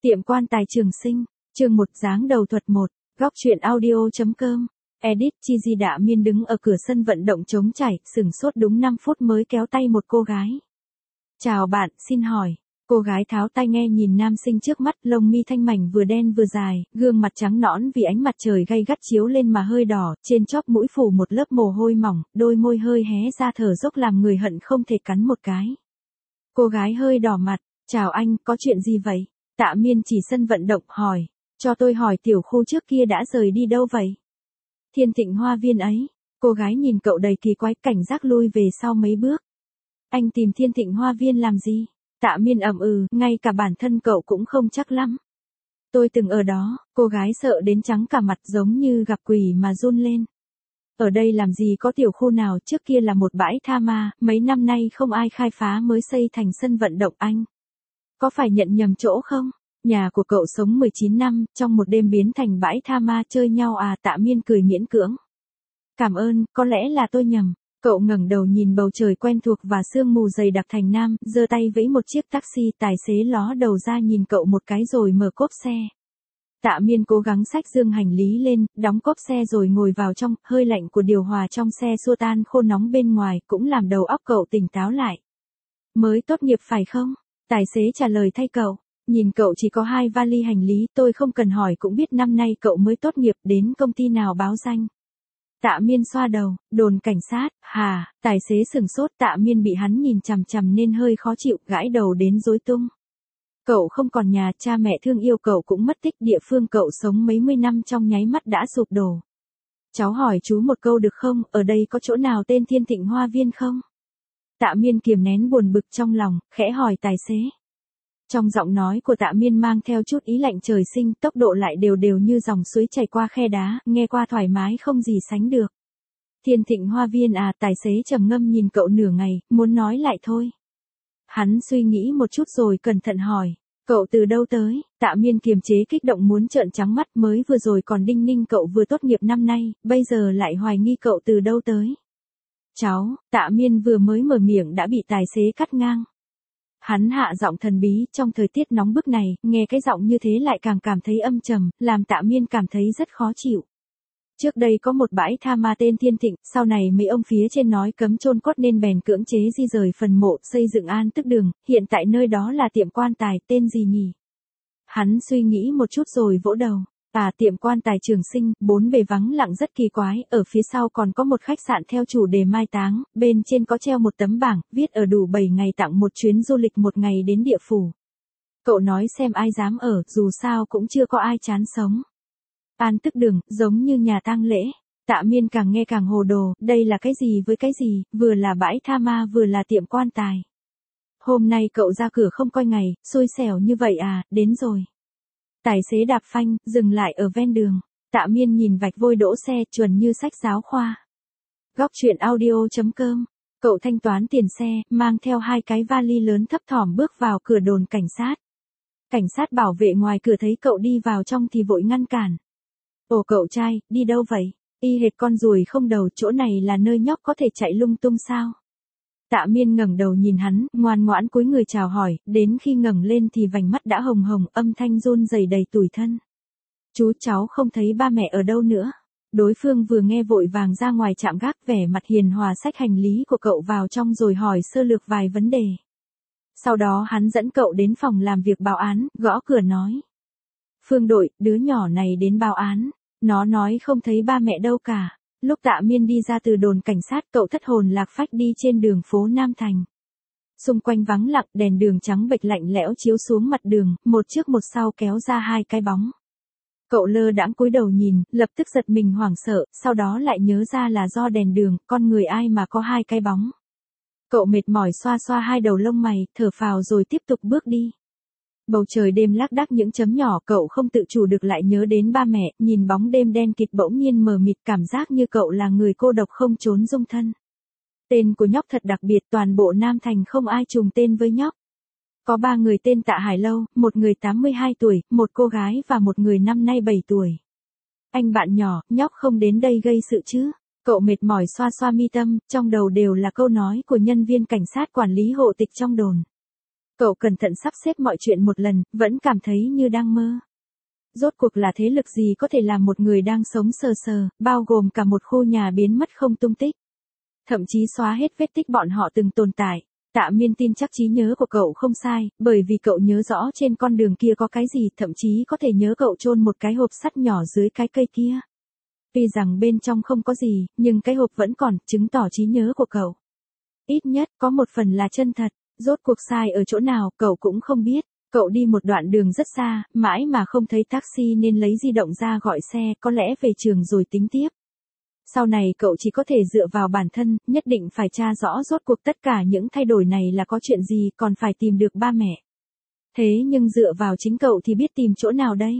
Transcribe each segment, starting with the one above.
Tiệm quan tài Trường Sinh, chương 1 dáng đầu thuật 1, góc truyện audio.com. Edit Chi Di Đạ Miên đứng ở cửa sân vận động trống chảy, sửng sốt đúng 5 phút mới kéo tay một cô gái. Chào bạn, xin hỏi. Cô gái tháo tai nghe nhìn nam sinh trước mắt, lông mi thanh mảnh vừa đen vừa dài, gương mặt trắng nõn vì ánh mặt trời gay gắt chiếu lên mà hơi đỏ, trên chóp mũi phủ một lớp mồ hôi mỏng, đôi môi hơi hé ra thở dốc làm người hận không thể cắn một cái. Cô gái hơi đỏ mặt, chào anh, có chuyện gì vậy? Tạ Miên chỉ sân vận động hỏi, cho tôi hỏi tiểu khu trước kia đã rời đi đâu vậy? Thiên Thịnh Hoa Viên ấy. Cô gái nhìn cậu đầy kỳ quái, cảnh giác lui về sau mấy bước. Anh tìm Thiên Thịnh Hoa Viên làm gì? Tạ Miên ậm ngay cả bản thân cậu cũng không chắc lắm. Tôi từng ở đó, cô gái sợ đến trắng cả mặt giống như gặp quỷ mà run lên. Ở đây làm gì có tiểu khu nào, trước kia là một bãi tha ma, mấy năm nay không ai khai phá mới xây thành sân vận động anh. Có phải nhận nhầm chỗ không? Nhà của cậu sống 19 năm, trong một đêm biến thành bãi tha ma chơi nhau à? Tạ Miên cười miễn cưỡng. Cảm ơn, có lẽ là tôi nhầm. Cậu ngẩng đầu nhìn bầu trời quen thuộc và sương mù dày đặc thành nam, giơ tay vẫy một chiếc taxi, tài xế ló đầu ra nhìn cậu một cái rồi mở cốp xe. Tạ Miên cố gắng xách dương hành lý lên, đóng cốp xe rồi ngồi vào trong, hơi lạnh của điều hòa trong xe xua tan khô nóng bên ngoài, cũng làm đầu óc cậu tỉnh táo lại. Mới tốt nghiệp phải không? Tài xế trả lời thay cậu. Nhìn cậu chỉ có 2 vali hành lý, tôi không cần hỏi cũng biết năm nay cậu mới tốt nghiệp, đến công ty nào báo danh. Tạ Miên xoa đầu, đồn cảnh sát, hà, tài xế sửng sốt. Tạ Miên bị hắn nhìn chằm chằm nên hơi khó chịu, gãi đầu đến rối tung. Cậu không còn nhà, cha mẹ thương yêu cậu cũng mất tích, địa phương cậu sống mấy mươi năm trong nháy mắt đã sụp đổ. Cháu hỏi chú một câu được không, ở đây có chỗ nào tên Thiên Thịnh Hoa Viên không? Tạ Miên kiềm nén buồn bực trong lòng, khẽ hỏi tài xế. Trong giọng nói của Tạ Miên mang theo chút ý lạnh trời sinh, tốc độ lại đều đều như dòng suối chảy qua khe đá, nghe qua thoải mái không gì sánh được. Thiên Thịnh Hoa Viên à? Tài xế trầm ngâm nhìn cậu nửa ngày, muốn nói lại thôi. Hắn suy nghĩ một chút rồi cẩn thận hỏi, cậu từ đâu tới? Tạ Miên kiềm chế kích động muốn trợn trắng mắt, mới vừa rồi còn đinh ninh cậu vừa tốt nghiệp năm nay, bây giờ lại hoài nghi cậu từ đâu tới. Cháu, Tạ Miên vừa mới mở miệng đã bị tài xế cắt ngang. Hắn hạ giọng thần bí, trong thời tiết nóng bức này, nghe cái giọng như thế lại càng cảm thấy âm trầm, làm Tạ Miên cảm thấy rất khó chịu. Trước đây có một bãi tha ma tên Thiên Thịnh, sau này mấy ông phía trên nói cấm chôn cốt nên bèn cưỡng chế di rời phần mộ, xây dựng an tức đường, hiện tại nơi đó là tiệm quan tài, tên gì nhỉ? Hắn suy nghĩ một chút rồi vỗ đầu. À, tiệm quan tài Trường Sinh, 4 bề vắng lặng rất kỳ quái, ở phía sau còn có một khách sạn theo chủ đề mai táng, bên trên có treo một tấm bảng, viết ở đủ 7 ngày tặng một chuyến du lịch 1 ngày đến địa phủ. Cậu nói xem ai dám ở, dù sao cũng chưa có ai chán sống. An tức đường, giống như nhà tang lễ. Tạ Miên càng nghe càng hồ đồ, đây là cái gì với cái gì, vừa là bãi tha ma vừa là tiệm quan tài. Hôm nay cậu ra cửa không coi ngày, xui xẻo như vậy à? Đến rồi. Tài xế đạp phanh, dừng lại ở ven đường. Tạ Miên nhìn vạch vôi đỗ xe, chuẩn như sách giáo khoa. Góc truyện audio.com. Cậu thanh toán tiền xe, mang theo 2 cái vali lớn thấp thỏm bước vào cửa đồn cảnh sát. Cảnh sát bảo vệ ngoài cửa thấy cậu đi vào trong thì vội ngăn cản. Ồ cậu trai, đi đâu vậy? Y hệt con ruồi không đầu, chỗ này là nơi nhóc có thể chạy lung tung sao? Tạ Miên ngẩng đầu nhìn hắn, ngoan ngoãn cúi người chào hỏi, đến khi ngẩng lên thì vành mắt đã hồng hồng, âm thanh run rẩy đầy tủi thân. Chú cháu không thấy ba mẹ ở đâu nữa. Đối phương vừa nghe vội vàng ra ngoài trạm gác, vẻ mặt hiền hòa xách hành lý của cậu vào trong rồi hỏi sơ lược vài vấn đề. Sau đó hắn dẫn cậu đến phòng làm việc báo án, gõ cửa nói. Phương Đội, đứa nhỏ này đến báo án. Nó nói không thấy ba mẹ đâu cả. Lúc Tạ Miên đi ra từ đồn cảnh sát, cậu thất hồn lạc phách đi trên đường phố Nam Thành. Xung quanh vắng lặng, đèn đường trắng bệch lạnh lẽo chiếu xuống mặt đường, một trước một sau kéo ra 2 cái bóng. Cậu lơ đãng cúi đầu nhìn, lập tức giật mình hoảng sợ, sau đó lại nhớ ra là do đèn đường, con người ai mà có 2 cái bóng. Cậu mệt mỏi xoa xoa 2 đầu lông mày, thở phào rồi tiếp tục bước đi. Bầu trời đêm lác đác những chấm nhỏ, cậu không tự chủ được lại nhớ đến ba mẹ, nhìn bóng đêm đen kịt bỗng nhiên mờ mịt, cảm giác như cậu là người cô độc không trốn dung thân. Tên của nhóc thật đặc biệt, toàn bộ Nam Thành không ai trùng tên với nhóc. Có 3 người tên Tạ Hải Lâu, một người 82 tuổi, một cô gái và một người năm nay 7 tuổi. Anh bạn nhỏ, nhóc không đến đây gây sự chứ? Cậu mệt mỏi xoa xoa mi tâm, trong đầu đều là câu nói của nhân viên cảnh sát quản lý hộ tịch trong đồn. Cậu cẩn thận sắp xếp mọi chuyện một lần, vẫn cảm thấy như đang mơ. Rốt cuộc là thế lực gì có thể làm một người đang sống sờ sờ, bao gồm cả một khu nhà biến mất không tung tích. Thậm chí xóa hết vết tích bọn họ từng tồn tại. Tạ Miên tin chắc trí nhớ của cậu không sai, bởi vì cậu nhớ rõ trên con đường kia có cái gì, thậm chí có thể nhớ cậu chôn một cái hộp sắt nhỏ dưới cái cây kia. Tuy rằng bên trong không có gì, nhưng cái hộp vẫn còn, chứng tỏ trí nhớ của cậu. Ít nhất, có một phần là chân thật. Rốt cuộc sai ở chỗ nào, cậu cũng không biết. Cậu đi một đoạn đường rất xa, mãi mà không thấy taxi nên lấy di động ra gọi xe, có lẽ về trường rồi tính tiếp. Sau này cậu chỉ có thể dựa vào bản thân, nhất định phải tra rõ rốt cuộc tất cả những thay đổi này là có chuyện gì, còn phải tìm được ba mẹ. Thế nhưng dựa vào chính cậu thì biết tìm chỗ nào đây?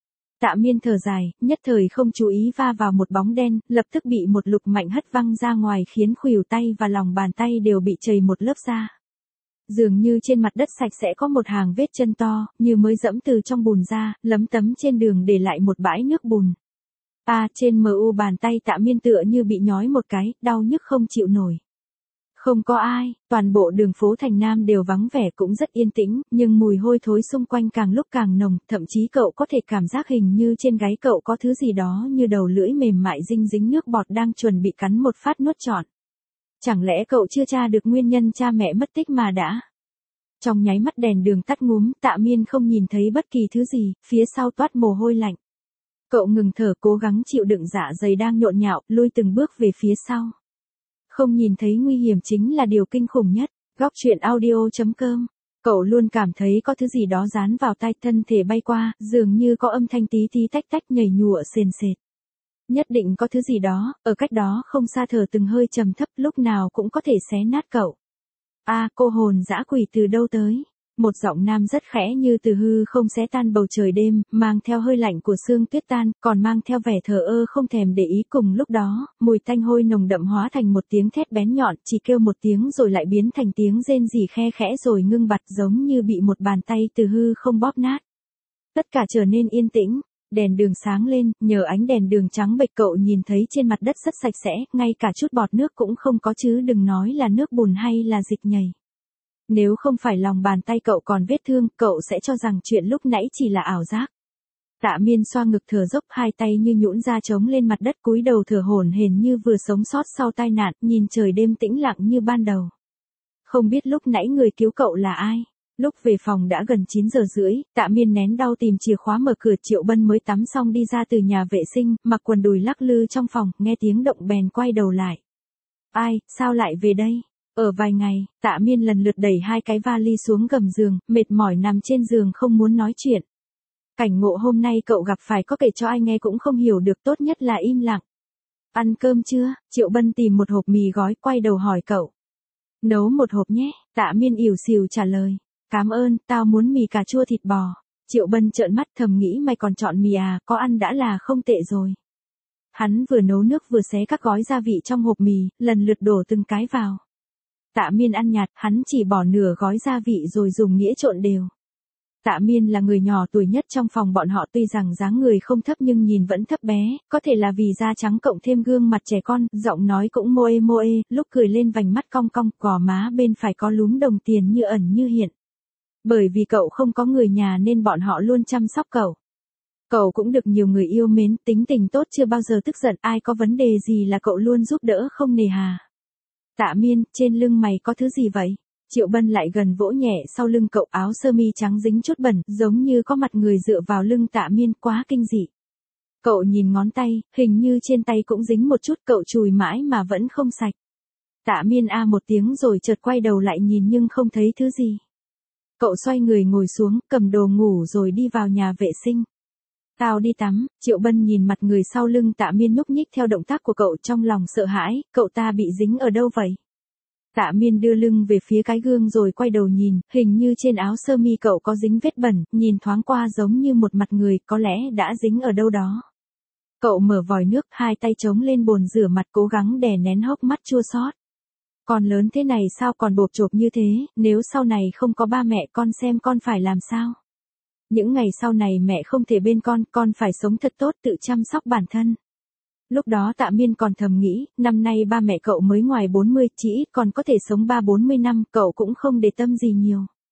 Tạ Miên thở dài, nhất thời không chú ý va vào một bóng đen, lập tức bị một lực mạnh hất văng ra ngoài khiến khuỷu tay và lòng bàn tay đều bị trầy một lớp da. Dường như trên mặt đất sạch sẽ có một hàng vết chân to, như mới dẫm từ trong bùn ra, lấm tấm trên đường để lại một bãi nước bùn. Trên mu bàn tay Tạ Miên tựa như bị nhói một cái, đau nhức không chịu nổi. Không có ai, toàn bộ đường phố thành Nam đều vắng vẻ cũng rất yên tĩnh, nhưng mùi hôi thối xung quanh càng lúc càng nồng, thậm chí cậu có thể cảm giác hình như trên gáy cậu có thứ gì đó như đầu lưỡi mềm mại dinh dính nước bọt đang chuẩn bị cắn một phát nuốt trọn. Chẳng lẽ cậu chưa tra được nguyên nhân cha mẹ mất tích mà đã? Trong nháy mắt đèn đường tắt ngúm, Tạ Miên không nhìn thấy bất kỳ thứ gì, phía sau toát mồ hôi lạnh. Cậu ngừng thở cố gắng chịu đựng dạ dày đang nhộn nhạo, lui từng bước về phía sau. Không nhìn thấy nguy hiểm chính là điều kinh khủng nhất. Góc truyện audio.com. Cậu luôn cảm thấy có thứ gì đó dán vào tai, thân thể bay qua, dường như có âm thanh tí tí tách tách nhảy nhụa sền sệt. Nhất định có thứ gì đó, ở cách đó không xa thở từng hơi trầm thấp lúc nào cũng có thể xé nát cậu. Cô hồn dã quỷ từ đâu tới? Một giọng nam rất khẽ như từ hư không xé tan bầu trời đêm, mang theo hơi lạnh của sương tuyết tan, còn mang theo vẻ thờ ơ không thèm để ý. Cùng lúc đó, mùi tanh hôi nồng đậm hóa thành một tiếng thét bén nhọn, chỉ kêu một tiếng rồi lại biến thành tiếng rên rỉ khe khẽ rồi ngưng bặt giống như bị một bàn tay từ hư không bóp nát. Tất cả trở nên yên tĩnh. Đèn đường sáng lên, nhờ ánh đèn đường trắng bệch cậu nhìn thấy trên mặt đất rất sạch sẽ, ngay cả chút bọt nước cũng không có chứ đừng nói là nước bùn hay là dịch nhầy. Nếu không phải lòng bàn tay cậu còn vết thương, cậu sẽ cho rằng chuyện lúc nãy chỉ là ảo giác. Tạ Miên xoa ngực thở dốc, hai tay như nhũn ra chống lên mặt đất, cúi đầu thở hổn hển như vừa sống sót sau tai nạn, nhìn trời đêm tĩnh lặng như ban đầu. Không biết lúc nãy người cứu cậu là ai? Lúc về phòng đã gần 9 giờ rưỡi, Tạ Miên nén đau tìm chìa khóa mở cửa. Triệu Bân mới tắm xong đi ra từ nhà vệ sinh, mặc quần đùi lắc lư trong phòng, nghe tiếng động bèn quay đầu lại. Sao lại về đây? Ở vài ngày, Tạ Miên lần lượt đẩy hai cái vali xuống gầm giường, mệt mỏi nằm trên giường không muốn nói chuyện. Cảnh ngộ hôm nay cậu gặp phải có kể cho ai nghe cũng không hiểu được, tốt nhất là im lặng. Ăn cơm chưa? Triệu Bân tìm một hộp mì gói, quay đầu hỏi cậu. Nấu một hộp nhé, Tạ Miên ỉu xìu trả lời. Cảm ơn, tao muốn mì cà chua thịt bò. Triệu Bân trợn mắt thầm nghĩ mày còn chọn mì à, có ăn đã là không tệ rồi. Hắn vừa nấu nước vừa xé các gói gia vị trong hộp mì, lần lượt đổ từng cái vào. Tạ Miên ăn nhạt, hắn chỉ bỏ nửa gói gia vị rồi dùng đĩa trộn đều. Tạ Miên là người nhỏ tuổi nhất trong phòng bọn họ, tuy rằng dáng người không thấp nhưng nhìn vẫn thấp bé, có thể là vì da trắng cộng thêm gương mặt trẻ con, giọng nói cũng moe moe, lúc cười lên vành mắt cong cong, gò má bên phải có lúm đồng tiền như ẩn như hiện. Bởi vì cậu không có người nhà nên bọn họ luôn chăm sóc cậu. Cậu cũng được nhiều người yêu mến, tính tình tốt chưa bao giờ tức giận, ai có vấn đề gì là cậu luôn giúp đỡ không nề hà. Tạ Miên, trên lưng mày có thứ gì vậy? Triệu Bân lại gần vỗ nhẹ sau lưng cậu, áo sơ mi trắng dính chút bẩn, giống như có mặt người dựa vào lưng Tạ Miên, quá kinh dị. Cậu nhìn ngón tay, hình như trên tay cũng dính một chút, cậu chùi mãi mà vẫn không sạch. Tạ Miên một tiếng rồi chợt quay đầu lại nhìn nhưng không thấy thứ gì. Cậu xoay người ngồi xuống, cầm đồ ngủ rồi đi vào nhà vệ sinh. Tao đi tắm. Triệu Bân nhìn mặt người sau lưng Tạ Miên nhúc nhích theo động tác của cậu, trong lòng sợ hãi, cậu ta bị dính ở đâu vậy? Tạ Miên đưa lưng về phía cái gương rồi quay đầu nhìn, hình như trên áo sơ mi cậu có dính vết bẩn, nhìn thoáng qua giống như một mặt người, có lẽ đã dính ở đâu đó. Cậu mở vòi nước, hai tay chống lên bồn rửa mặt, cố gắng đè nén hốc mắt chua xót. Con lớn thế này sao còn bộp chộp như thế, nếu sau này không có ba mẹ con xem con phải làm sao? Những ngày sau này mẹ không thể bên con phải sống thật tốt, tự chăm sóc bản thân. Lúc đó Tạ Miên còn thầm nghĩ, năm nay ba mẹ cậu mới ngoài 40, chỉ ít còn có thể sống 30-40 năm, cậu cũng không để tâm gì nhiều.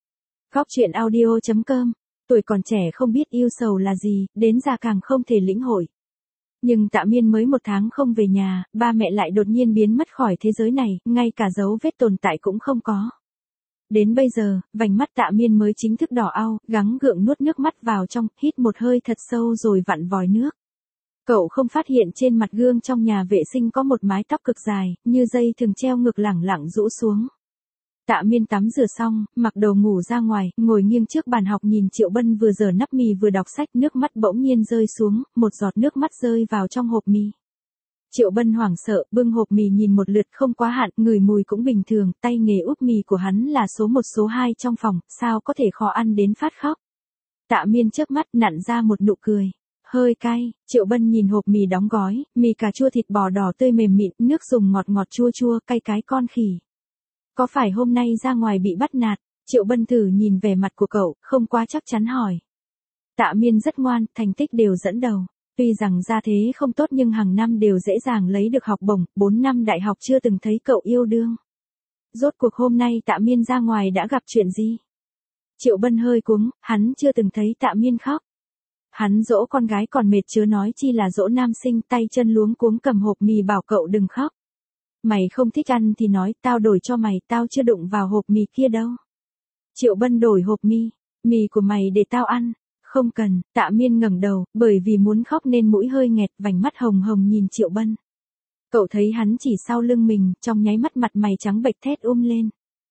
Góc chuyện audio.com. Tuổi còn trẻ không biết yêu sầu là gì, đến già càng không thể lĩnh hội. Nhưng Tạ Miên mới 1 tháng không về nhà, ba mẹ lại đột nhiên biến mất khỏi thế giới này, ngay cả dấu vết tồn tại cũng không có. Đến bây giờ, vành mắt Tạ Miên mới chính thức đỏ au, gắng gượng nuốt nước mắt vào trong, hít một hơi thật sâu rồi vặn vòi nước. Cậu không phát hiện trên mặt gương trong nhà vệ sinh có một mái tóc cực dài, như dây thường treo ngược lẳng lặng rũ xuống. Tạ Miên tắm rửa xong, mặc đồ ngủ ra ngoài, ngồi nghiêng trước bàn học nhìn Triệu Bân vừa giở nắp mì vừa đọc sách, nước mắt bỗng nhiên rơi xuống, một giọt nước mắt rơi vào trong hộp mì. Triệu Bân hoảng sợ, bưng hộp mì nhìn một lượt không quá hạn, ngửi mùi cũng bình thường, tay nghề úp mì của hắn là số 1 số 2 trong phòng, sao có thể khó ăn đến phát khóc. Tạ Miên chớp mắt nặn ra một nụ cười. Hơi cay, Triệu Bân nhìn hộp mì đóng gói, mì cà chua thịt bò đỏ tươi mềm mịn, nước dùng ngọt ngọt chua chua, cay cái con khỉ. Có phải hôm nay ra ngoài bị bắt nạt? Triệu Bân thử nhìn vẻ mặt của cậu, không quá chắc chắn hỏi. Tạ Miên rất ngoan, thành tích đều dẫn đầu. Tuy rằng gia thế không tốt nhưng hàng năm đều dễ dàng lấy được học bổng, 4 năm đại học chưa từng thấy cậu yêu đương. Rốt cuộc hôm nay Tạ Miên ra ngoài đã gặp chuyện gì? Triệu Bân hơi cuống, hắn chưa từng thấy Tạ Miên khóc. Hắn dỗ con gái còn mệt chớ nói chi là dỗ nam sinh, tay chân luống cuống cầm hộp mì bảo cậu đừng khóc. Mày không thích ăn thì nói, tao đổi cho mày, tao chưa đụng vào hộp mì kia đâu. Triệu Bân đổi hộp mì của mày để tao ăn. Không cần, Tạ Miên ngẩng đầu, bởi vì muốn khóc nên mũi hơi nghẹt, vành mắt hồng hồng nhìn Triệu Bân. Cậu thấy hắn chỉ sau lưng mình, trong nháy mắt mặt mày trắng bệch thét lên.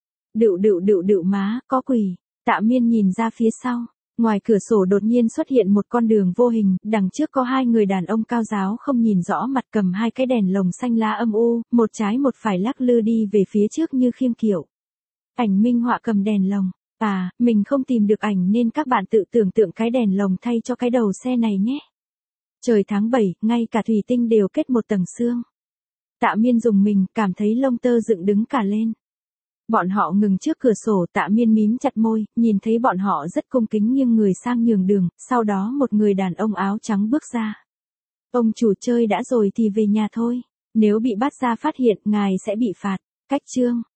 Đựu má, có quỷ. Tạ Miên nhìn ra phía sau. Ngoài cửa sổ đột nhiên xuất hiện một con đường vô hình, đằng trước có 2 người đàn ông cao giáo không nhìn rõ mặt cầm 2 cái đèn lồng xanh lá âm u, một trái một phải lắc lư đi về phía trước như khiêm kiệu. Ảnh minh họa cầm đèn lồng. À, mình không tìm được ảnh nên các bạn tự tưởng tượng cái đèn lồng thay cho cái đầu xe này nhé. Trời tháng 7, ngay cả thủy tinh đều kết một tầng sương. Tạ Miên rùng mình, cảm thấy lông tơ dựng đứng cả lên. Bọn họ ngừng trước cửa sổ, Tạ Miên mím chặt môi, nhìn thấy bọn họ rất cung kính nghiêng người sang nhường đường, sau đó một người đàn ông áo trắng bước ra. Ông chủ chơi đã rồi thì về nhà thôi, nếu bị bắt ra phát hiện, ngài sẽ bị phạt. Cách chương